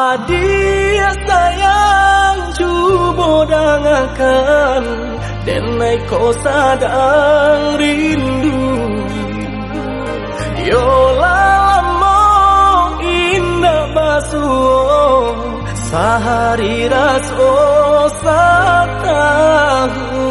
Adia sayang cuba dengarkan denai kau sadang rindu. Yolah lama indah basuh sehari raso satahu.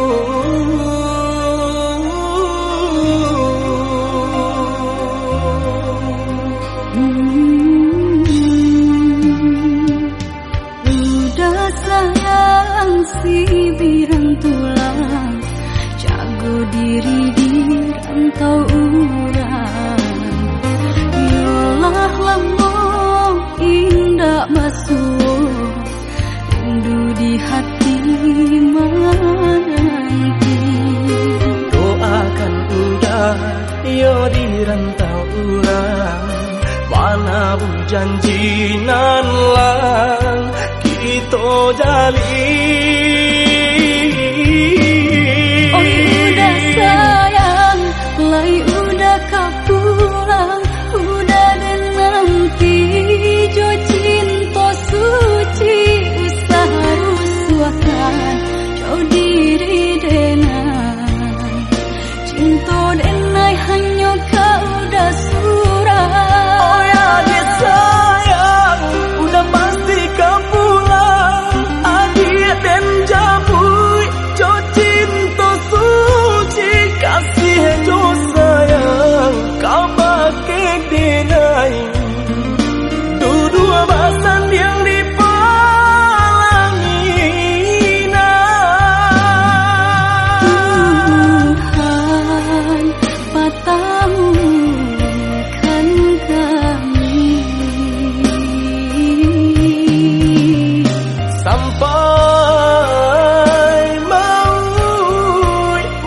Udah sayang si birang tulang, jago diri di rantau urang. Yolah lama indah basuh rindu di hati menanti. Doakan udah yo di rantau urang, mana bu janji nan lang kita jalin. Oh udah sayang, lai udah kau pulang, udah dan nanti jo cinta suci usaha rusuhkan jauh diri denai. Cinta denai hanya kau dah surah. Oh ya dia sayang, udah pasti kau pulang. Adia dan jabui jo cinta suci, kasih jo sayang kau pakai denai. Dua basan yang dipalangina. Tuhan patahkan kami sampai maut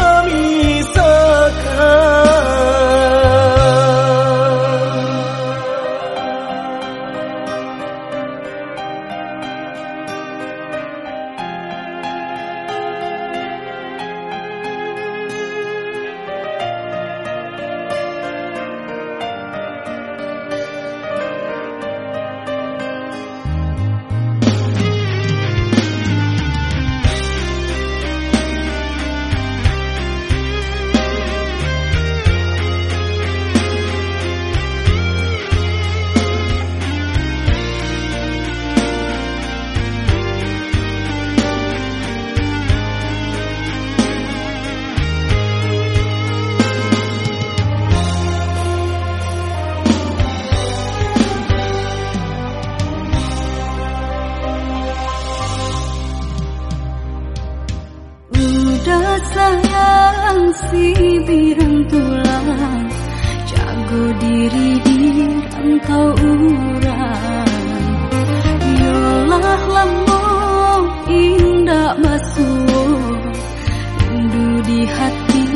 Udah sayang si birang tulang, jago diri di rantau urang. Yolah lama indah basuh rindu di hati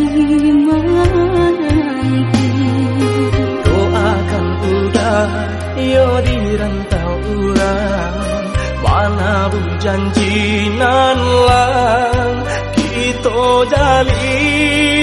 menanti. Doakan udah yo di rantau urang, mana bu janji nan lang kita jalin.